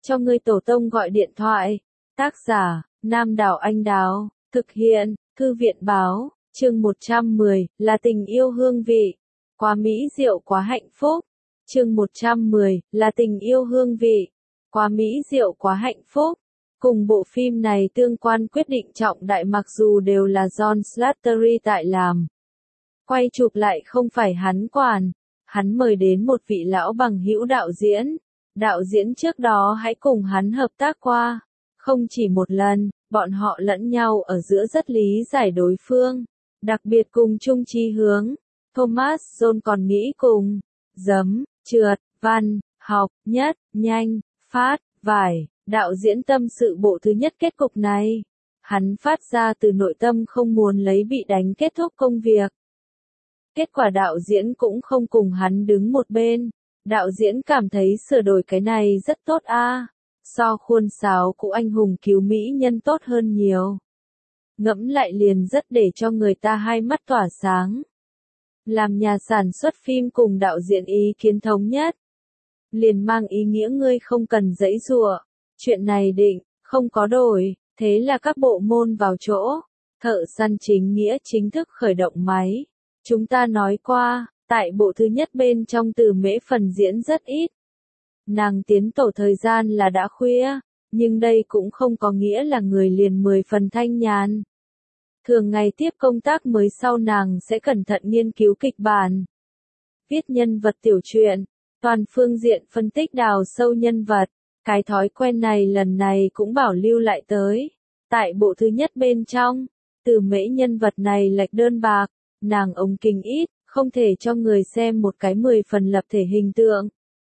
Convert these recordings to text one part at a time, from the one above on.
cho ngươi tổ tông gọi điện thoại. Tác giả, Nam Đảo Anh Đào, thực hiện, Thư viện Báo, chương 110, là tình yêu hương vị. Quá mỹ diệu quá hạnh phúc. Chương 110, là tình yêu hương vị. Quá mỹ diệu quá hạnh phúc. Cùng bộ phim này tương quan quyết định trọng đại mặc dù đều là John Slattery tại làm. Quay chụp lại không phải hắn quản. Hắn mời đến một vị lão bằng hữu đạo diễn. Đạo diễn trước đó hãy cùng hắn hợp tác qua. Không chỉ một lần, bọn họ lẫn nhau ở giữa rất lý giải đối phương. Đặc biệt cùng chung chí hướng. Thomas John còn nghĩ cùng. Trượt, văn, học, nhất, nhanh, phát, vải. Đạo diễn tâm sự bộ thứ nhất kết cục này. Hắn phát ra từ nội tâm không muốn lấy bị đánh kết thúc công việc. Kết quả đạo diễn cũng không cùng hắn đứng một bên. Đạo diễn cảm thấy sửa đổi cái này rất tốt a, so khuôn sáo của anh hùng cứu mỹ nhân tốt hơn nhiều. Ngẫm lại liền rất để cho người ta hai mắt tỏa sáng. Làm nhà sản xuất phim cùng đạo diễn ý kiến thống nhất. Liền mang ý nghĩa ngươi không cần giãy giụa. Chuyện này định, không có đổi, thế là các bộ môn vào chỗ. Thợ săn chính nghĩa chính thức khởi động máy. Chúng ta nói qua, tại bộ thứ nhất bên trong Từ Mễ phần diễn rất ít. Nàng tiến tổ thời gian là đã khuya, nhưng đây cũng không có nghĩa là người liền 10 phần thanh nhàn. Thường ngày tiếp công tác mới sau nàng sẽ cẩn thận nghiên cứu kịch bản. Viết nhân vật tiểu truyện, toàn phương diện phân tích đào sâu nhân vật. Cái thói quen này lần này cũng bảo lưu lại tới. Tại bộ thứ nhất bên trong, Từ Mễ nhân vật này lệch đơn bạc, nàng ống kính ít, không thể cho người xem một cái 10 phần lập thể hình tượng.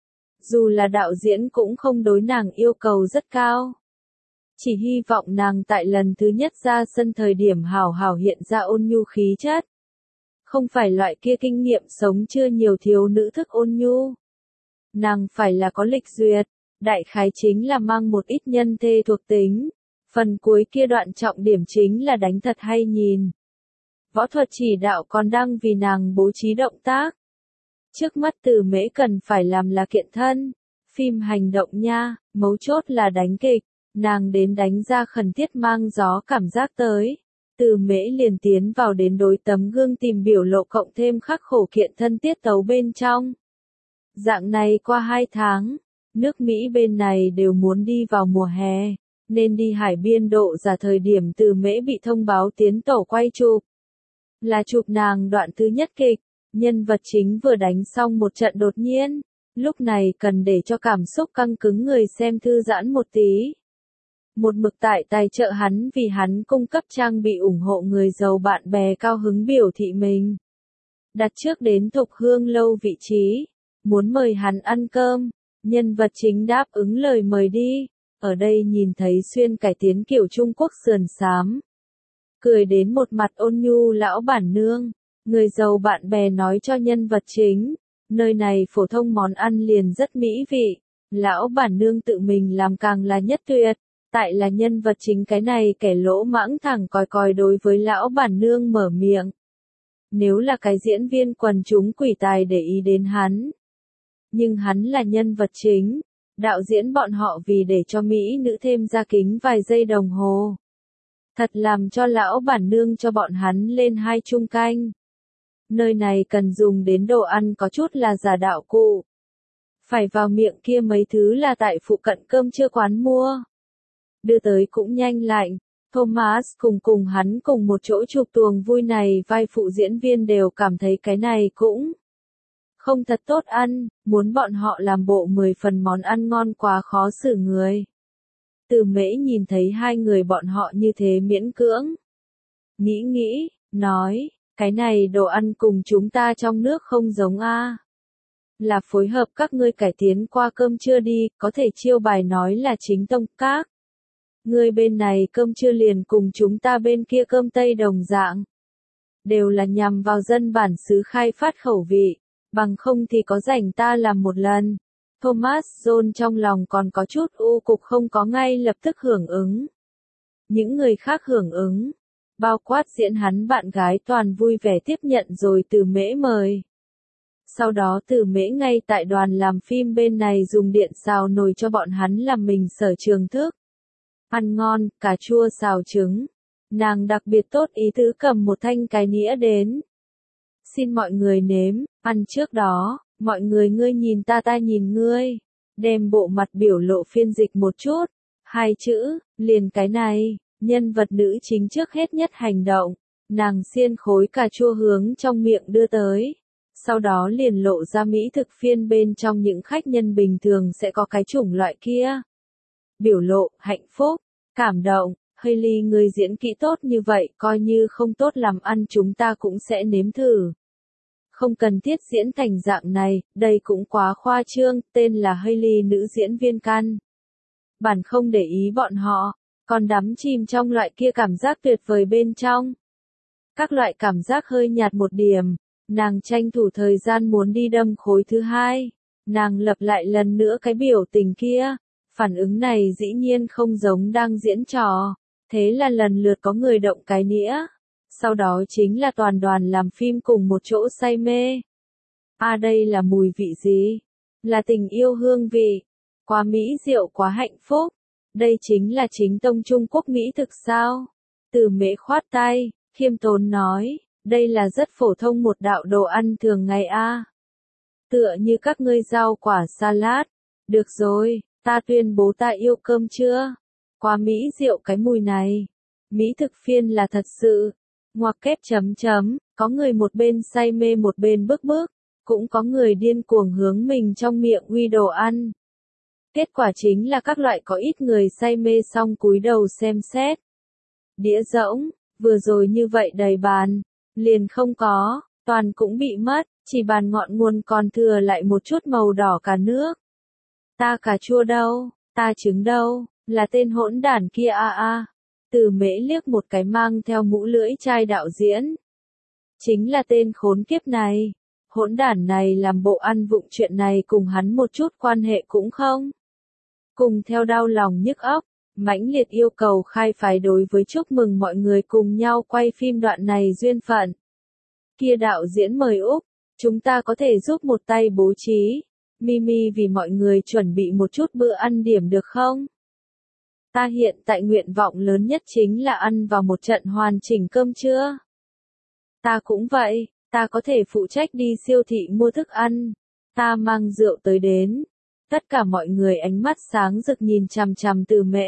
Dù là đạo diễn cũng không đối nàng yêu cầu rất cao. Chỉ hy vọng nàng tại lần thứ nhất ra sân thời điểm hảo hảo hiện ra ôn nhu khí chất. Không phải loại kia kinh nghiệm sống chưa nhiều thiếu nữ thức ôn nhu. Nàng phải là có lịch duyệt. Đại khái chính là mang một ít nhân thê thuộc tính. Phần cuối kia đoạn trọng điểm chính là đánh thật hay nhìn. Võ thuật chỉ đạo còn đang vì nàng bố trí động tác. Trước mắt Từ Mễ cần phải làm là kiện thân. Phim hành động nha, mấu chốt là đánh kịch. Nàng đến đánh ra khẩn thiết mang gió cảm giác tới. Từ Mễ liền tiến vào đến đối tấm gương tìm biểu lộ cộng thêm khắc khổ kiện thân tiết tấu bên trong. Dạng này qua 2 tháng. Nước Mỹ bên này đều muốn đi vào mùa hè, nên đi hải biên độ giả thời điểm Từ Mễ bị thông báo tiến tổ quay chụp. Là chụp nàng đoạn thứ nhất kịch, nhân vật chính vừa đánh xong một trận đột nhiên, lúc này cần để cho cảm xúc căng cứng người xem thư giãn một tí. Một mực tại tài trợ hắn vì hắn cung cấp trang bị ủng hộ người giàu bạn bè cao hứng biểu thị mình. Đặt trước đến Thục Hương lâu vị trí, muốn mời hắn ăn cơm. Nhân vật chính đáp ứng lời mời đi, ở đây nhìn thấy xuyên cải tiến kiểu Trung Quốc sườn xám. Cười đến một mặt ôn nhu lão bản nương, người giàu bạn bè nói cho nhân vật chính, nơi này phổ thông món ăn liền rất mỹ vị, lão bản nương tự mình làm càng là nhất tuyệt, tại là nhân vật chính cái này kẻ lỗ mãng thẳng còi còi đối với lão bản nương mở miệng. Nếu là cái diễn viên quần chúng quỷ tài để ý đến hắn. Nhưng hắn là nhân vật chính, đạo diễn bọn họ vì để cho mỹ nữ thêm ra kính vài giây đồng hồ. Thật làm cho lão bản nương cho bọn hắn lên 2 chung canh. Nơi này cần dùng đến đồ ăn có chút là giả đạo cụ. Phải vào miệng kia mấy thứ là tại phụ cận cơm trưa quán mua. Đưa tới cũng nhanh lạnh, Thomas cùng hắn cùng một chỗ chụp tuồng vui này vai phụ diễn viên đều cảm thấy cái này cũng không thật tốt ăn, muốn bọn họ làm bộ 10 phần món ăn ngon quá khó xử người. Từ Mễ nhìn thấy hai người bọn họ như thế miễn cưỡng. Nghĩ, nói, cái này đồ ăn cùng chúng ta trong nước không giống a. Là phối hợp các ngươi cải tiến qua cơm trưa đi, có thể chiêu bài nói là chính tông các. Ngươi bên này cơm trưa liền cùng chúng ta bên kia cơm Tây đồng dạng. Đều là nhằm vào dân bản xứ khai phát khẩu vị. Bằng không thì có rảnh ta làm một lần. Thomas John trong lòng còn có chút u cục không có ngay lập tức hưởng ứng. Những người khác hưởng ứng. Bao quát diễn hắn bạn gái toàn vui vẻ tiếp nhận rồi Từ Mễ mời. Sau đó Từ Mễ ngay tại đoàn làm phim bên này dùng điện xào nồi cho bọn hắn làm mình sở trường thức. Ăn ngon, cà chua xào trứng. Nàng đặc biệt tốt ý tứ cầm một thanh cái nĩa đến. Xin mọi người nếm, ăn trước đó, mọi người ngươi nhìn ta nhìn ngươi. Đem bộ mặt biểu lộ phiên dịch một chút. 2 chữ, liền cái này, nhân vật nữ chính trước hết nhất hành động. Nàng xiên khối cà chua hướng trong miệng đưa tới. Sau đó liền lộ ra mỹ thực phiên bên trong những khách nhân bình thường sẽ có cái chủng loại kia. Biểu lộ, hạnh phúc, cảm động, Hailey người diễn kỹ tốt như vậy, coi như không tốt làm ăn chúng ta cũng sẽ nếm thử. Không cần thiết diễn thành dạng này, đây cũng quá khoa trương, tên là Hailey nữ diễn viên căn. Bản không để ý bọn họ, còn đắm chìm trong loại kia cảm giác tuyệt vời bên trong. Các loại cảm giác hơi nhạt một điểm, nàng tranh thủ thời gian muốn đi đâm khối thứ 2. Nàng lặp lại lần nữa cái biểu tình kia, phản ứng này dĩ nhiên không giống đang diễn trò, thế là lần lượt có người động cái nĩa. Sau đó chính là toàn đoàn làm phim cùng một chỗ say mê. Đây là mùi vị gì? Là tình yêu hương vị. Quá mỹ diệu quá hạnh phúc. Đây chính là chính tông Trung Quốc mỹ thực sao? Từ Mễ khoát tay, khiêm tốn nói, đây là rất phổ thông một đạo đồ ăn thường ngày a. Tựa như các ngươi rau quả salad. Được rồi, ta tuyên bố ta yêu cơm chưa? Quá mỹ diệu cái mùi này. Mỹ thực phiên là thật sự. Ngoặc kép chấm chấm, có người một bên say mê một bên bức bức, cũng có người điên cuồng hướng mình trong miệng uy đồ ăn. Kết quả chính là các loại có ít người say mê xong cúi đầu xem xét. Đĩa rỗng, vừa rồi như vậy đầy bàn, liền không có, toàn cũng bị mất, chỉ bàn ngọn nguồn còn thừa lại một chút màu đỏ cả nước. Ta cà chua đâu, ta trứng đâu, là tên hỗn đản kia a. Từ Mễ liếc một cái mang theo mũ lưỡi chai đạo diễn. Chính là tên khốn kiếp này. Hỗn đản này làm bộ ăn vụng chuyện này cùng hắn một chút quan hệ cũng không. Cùng theo đau lòng nhức óc, mãnh liệt yêu cầu khai phái đối với chúc mừng mọi người cùng nhau quay phim đoạn này duyên phận. Kia đạo diễn mời Úc, chúng ta có thể giúp một tay bố trí. Mimi vì mọi người chuẩn bị một chút bữa ăn điểm được không? Ta hiện tại nguyện vọng lớn nhất chính là ăn vào một trận hoàn chỉnh cơm trưa. Ta cũng vậy, ta có thể phụ trách đi siêu thị mua thức ăn. Ta mang rượu tới đến. Tất cả mọi người ánh mắt sáng rực nhìn chằm chằm Từ Mễ.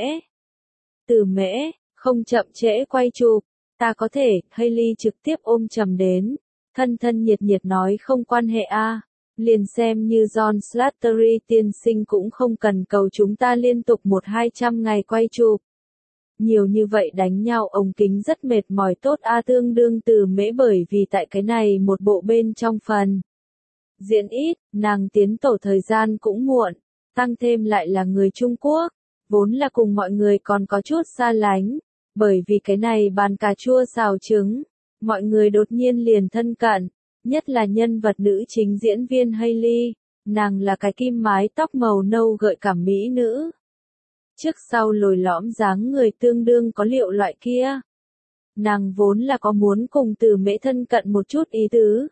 Từ Mễ, không chậm trễ quay chụp. Ta có thể, Hailey trực tiếp ôm chầm đến. Thân thân nhiệt nhiệt nói không quan hệ a. Liền xem như John Slattery tiên sinh cũng không cần cầu chúng ta liên tục 100-200 ngày quay chụp. Nhiều như vậy đánh nhau ống kính rất mệt mỏi tốt tương đương Từ Mễ bởi vì tại cái này một bộ bên trong phần. Diễn ít, nàng tiến tổ thời gian cũng muộn, tăng thêm lại là người Trung Quốc, vốn là cùng mọi người còn có chút xa lánh, bởi vì cái này bàn cà chua xào trứng, mọi người đột nhiên liền thân cận. Nhất là nhân vật nữ chính diễn viên Hailey, nàng là cái kim mái tóc màu nâu gợi cảm mỹ nữ. Trước sau lồi lõm dáng người tương đương có liệu loại kia. Nàng vốn là có muốn cùng Từ Mễ thân cận một chút ý tứ.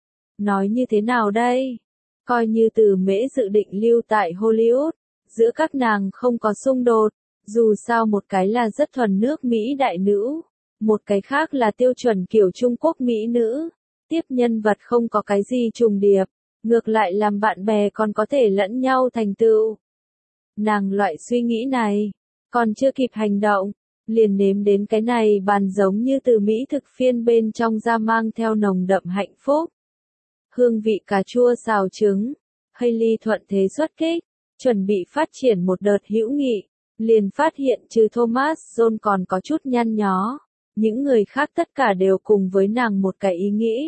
Nói như thế nào đây? Coi như Từ Mễ dự định lưu tại Hollywood, giữa các nàng không có xung đột, dù sao một cái là rất thuần nước Mỹ đại nữ, một cái khác là tiêu chuẩn kiểu Trung Quốc Mỹ nữ. Tiếp nhân vật không có cái gì trùng điệp, ngược lại làm bạn bè còn có thể lẫn nhau thành tựu. Nàng loại suy nghĩ này, còn chưa kịp hành động, liền nếm đến cái này bàn giống như từ Mỹ thực phiên bên trong ra mang theo nồng đậm hạnh phúc. Hương vị cà chua xào trứng, Hailey thuận thế xuất kích, chuẩn bị phát triển một đợt hữu nghị, liền phát hiện trừ Thomas John còn có chút nhăn nhó. Những người khác tất cả đều cùng với nàng một cái ý nghĩ.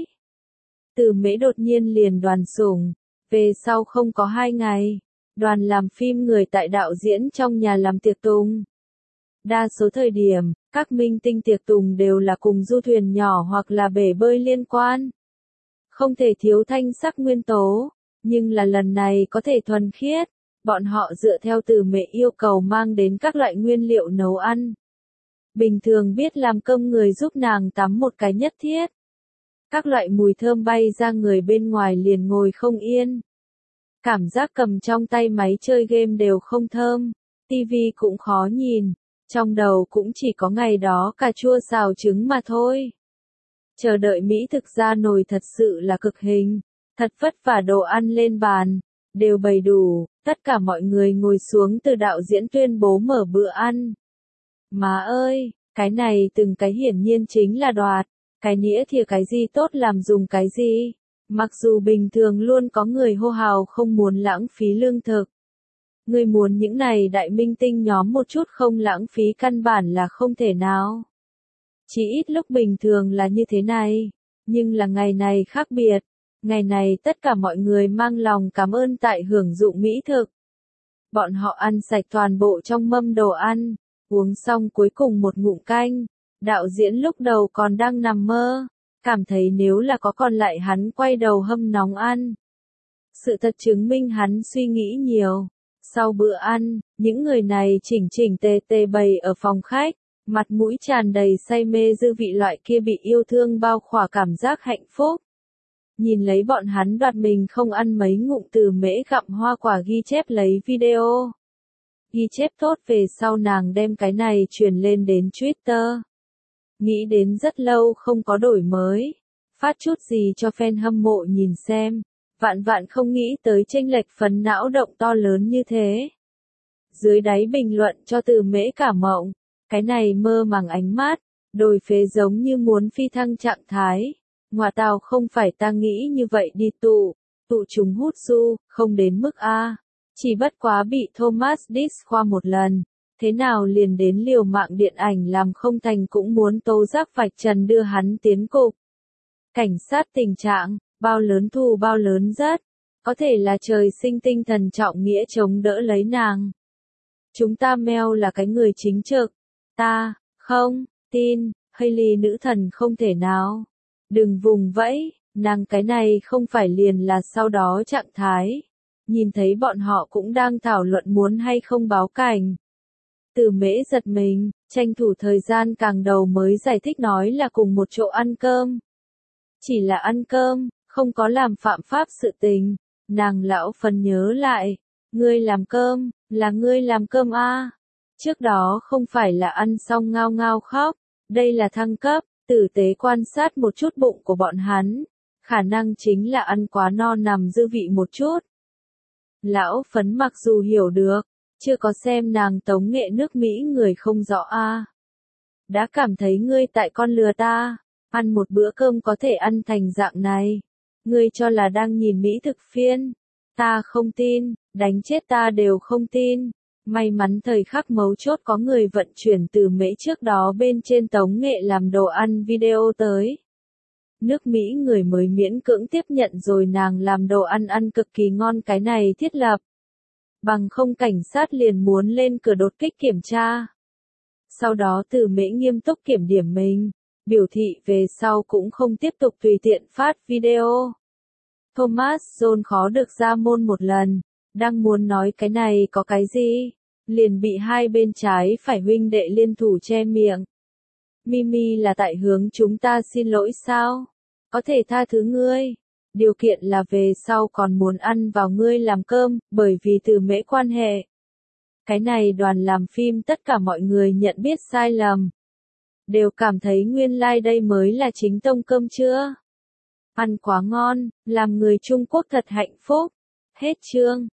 Từ Mễ đột nhiên liền đoàn sủng, về sau không có 2 ngày, đoàn làm phim người tại đạo diễn trong nhà làm tiệc tùng. Đa số thời điểm, các minh tinh tiệc tùng đều là cùng du thuyền nhỏ hoặc là bể bơi liên quan. Không thể thiếu thanh sắc nguyên tố, nhưng là lần này có thể thuần khiết, bọn họ dựa theo Từ Mễ yêu cầu mang đến các loại nguyên liệu nấu ăn. Bình thường biết làm cơm người giúp nàng tắm một cái nhất thiết. Các loại mùi thơm bay ra người bên ngoài liền ngồi không yên. Cảm giác cầm trong tay máy chơi game đều không thơm, tivi cũng khó nhìn, trong đầu cũng chỉ có ngày đó cà chua xào trứng mà thôi. Chờ đợi mỹ thực ra nồi thật sự là cực hình, thật vất vả đồ ăn lên bàn, đều bày đủ, tất cả mọi người ngồi xuống từ đạo diễn tuyên bố mở bữa ăn. Má ơi, cái này từng cái hiển nhiên chính là đoạt, cái nĩa thìa cái gì tốt làm dùng cái gì. Mặc dù bình thường luôn có người hô hào không muốn lãng phí lương thực. Người muốn những này đại minh tinh nhóm một chút không lãng phí căn bản là không thể nào. Chỉ ít lúc bình thường là như thế này, nhưng là ngày này khác biệt. Ngày này tất cả mọi người mang lòng cảm ơn tại hưởng dụng mỹ thực. Bọn họ ăn sạch toàn bộ trong mâm đồ ăn, uống xong cuối cùng một ngụm canh. Đạo diễn lúc đầu còn đang nằm mơ, cảm thấy nếu là có còn lại hắn quay đầu hâm nóng ăn. Sự thật chứng minh hắn suy nghĩ nhiều. Sau bữa ăn, những người này chỉnh chỉnh tề tề bày ở phòng khách, mặt mũi tràn đầy say mê dư vị loại kia bị yêu thương bao khỏa cảm giác hạnh phúc. Nhìn lấy bọn hắn đoạt mình không ăn mấy ngụm từ mễ gặm hoa quả ghi chép lấy video. Ghi chép tốt về sau nàng đem cái này truyền lên đến Twitter. Nghĩ đến rất lâu không có đổi mới. Phát chút gì cho fan hâm mộ nhìn xem. Vạn vạn không nghĩ tới chênh lệch phấn não động to lớn như thế. Dưới đáy bình luận cho từ mễ cả mộng. Cái này mơ màng ánh mắt. Đồi phế giống như muốn phi thăng trạng thái. Ngoà tào không phải ta nghĩ như vậy đi tụ chúng hút du, không đến mức A. Chỉ bất quá bị Thomas Dix khoa một lần. Thế nào liền đến liều mạng điện ảnh làm không thành cũng muốn tố giác vạch trần đưa hắn tiến cục. Cảnh sát tình trạng, bao lớn thù bao lớn rất. Có thể là trời sinh tinh thần trọng nghĩa chống đỡ lấy nàng. Chúng ta Mel là cái người chính trực. Ta, không, tin, Hailey nữ thần không thể nào. Đừng vùng vẫy, nàng cái này không phải liền là sau đó trạng thái. Nhìn thấy bọn họ cũng đang thảo luận muốn hay không báo cảnh. Từ mễ giật mình, tranh thủ thời gian càng đầu mới giải thích nói là cùng một chỗ ăn cơm. Chỉ là ăn cơm, không có làm phạm pháp sự tình. Nàng lão phần nhớ lại, ngươi làm cơm, là ngươi làm cơm a. Trước đó không phải là ăn xong ngao ngao khóc, đây là thăng cấp, tử tế quan sát một chút bụng của bọn hắn. Khả năng chính là ăn quá no nằm dư vị một chút. Lão phấn mặc dù hiểu được, chưa có xem nàng tống nghệ nước Mỹ người không rõ a. Đã cảm thấy ngươi tại con lừa ta, ăn một bữa cơm có thể ăn thành dạng này. Ngươi cho là đang nhìn Mỹ thực phiên. Ta không tin, đánh chết ta đều không tin. May mắn thời khắc mấu chốt có người vận chuyển từ Mỹ trước đó bên trên tống nghệ làm đồ ăn video tới. Nước Mỹ người mới miễn cưỡng tiếp nhận rồi nàng làm đồ ăn ăn cực kỳ ngon cái này thiết lập. Bằng không cảnh sát liền muốn lên cửa đột kích kiểm tra. Sau đó từ Mỹ nghiêm túc kiểm điểm mình, biểu thị về sau cũng không tiếp tục tùy tiện phát video. Thomas John khó được ra môn một lần, đang muốn nói cái này có cái gì, liền bị hai bên trái phải huynh đệ liên thủ che miệng. Mimi là tại hướng chúng ta xin lỗi sao? Có thể tha thứ ngươi. Điều kiện là về sau còn muốn ăn vào ngươi làm cơm, bởi vì từ mễ quan hệ. Cái này đoàn làm phim tất cả mọi người nhận biết sai lầm. Đều cảm thấy nguyên lai đây mới là chính tông cơm chưa? Ăn quá ngon, làm người Trung Quốc thật hạnh phúc. Hết chương.